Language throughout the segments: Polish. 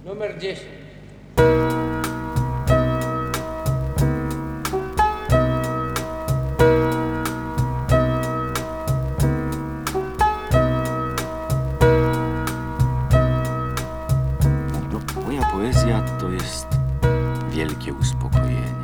Numer 10. Moja poezja to jest wielkie uspokojenie.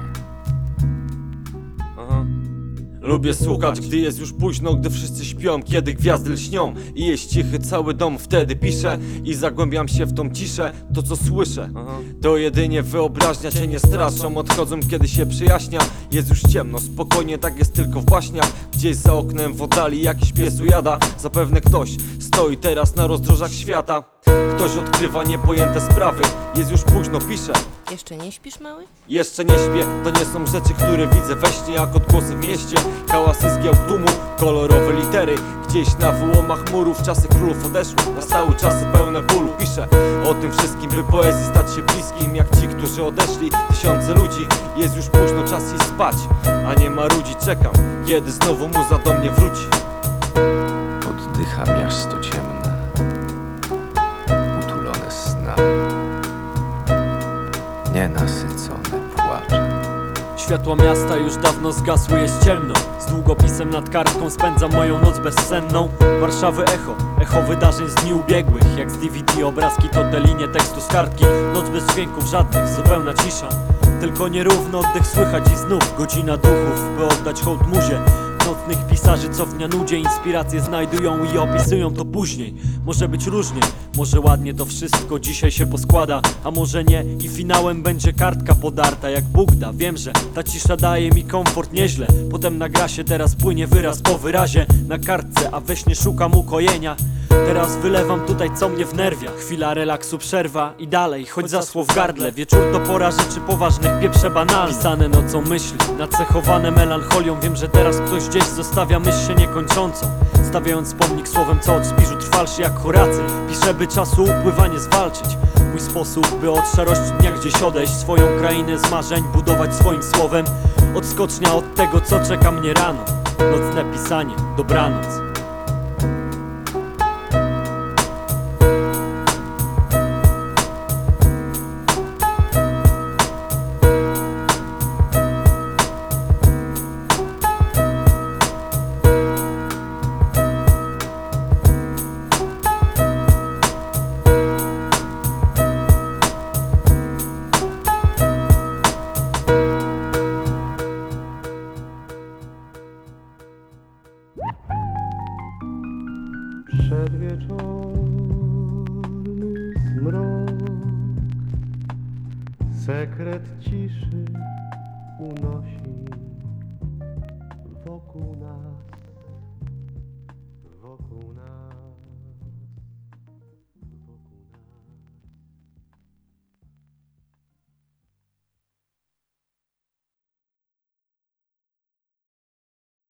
Lubię słuchać, gdy jest już późno, gdy wszyscy śpią, kiedy gwiazdy lśnią i jest cichy cały dom, wtedy piszę i zagłębiam się w tą ciszę. To co słyszę, to jedynie wyobraźnia, cię nie straszą, odchodzą kiedy się przyjaśnia. Jest już ciemno, spokojnie, tak jest tylko w baśniach. Gdzieś za oknem w oddali jakiś pies ujada. Zapewne ktoś stoi teraz na rozdrożach świata. Ktoś odkrywa niepojęte sprawy. Jest już późno, piszę. Jeszcze nie śpisz, mały? Jeszcze nie śpię, to nie są rzeczy, które widzę we śnie, jak odgłosy w mieście. Hałasy zgieł tłumu, kolorowe litery. Gdzieś na wyłomach murów czasy królów odeszły. Nastały czasy pełne bólu. Piszę o tym wszystkim, by poezji stać się bliskim, jak ci, którzy odeszli. Tysiące ludzi, jest już późno, czas iść spać, a nie marudzi, czekam, kiedy znowu muza do mnie wróci. Oddycha miasto ciemne, utulone snami, nienasycone płaczem. Światła miasta już dawno zgasły, jest ciemno. Z długopisem nad kartką spędzam moją noc bezsenną. Warszawy echo, echo wydarzeń z dni ubiegłych. Jak z DVD obrazki to te linie tekstu z kartki. Noc bez dźwięków żadnych, zupełna cisza. Tylko nierówny oddech słychać i znów godzina duchów, by oddać hołd muzie. Nocnych pisarzy, co w dnia nudzie inspiracje znajdują i opisują to później. Może być różnie, może ładnie to wszystko dzisiaj się poskłada, a może nie i finałem będzie kartka podarta jak Bóg da. Wiem, że ta cisza daje mi komfort nieźle. Potem na grasie teraz płynie wyraz po wyrazie na kartce, a we śnie szukam ukojenia. Teraz wylewam tutaj co mnie wnerwia. Chwila relaksu, przerwa i dalej, choć zasło w gardle. Wieczór to pora rzeczy poważnych, pieprze banalne. Pisane nocą myśli, nacechowane melancholią. Wiem, że teraz ktoś gdzieś zostawia myśl się niekończącą, stawiając pomnik słowem, co od śpiżu trwalszy jak Horacy. Piszę, by czasu upływanie zwalczyć. Mój sposób, by od szarości dnia gdzieś odejść, swoją krainę z marzeń budować swoim słowem. Odskocznia od tego, co czeka mnie rano. Nocne pisanie, dobranoc. Przedwieczorny zmrok, sekret ciszy unosi wokół nas.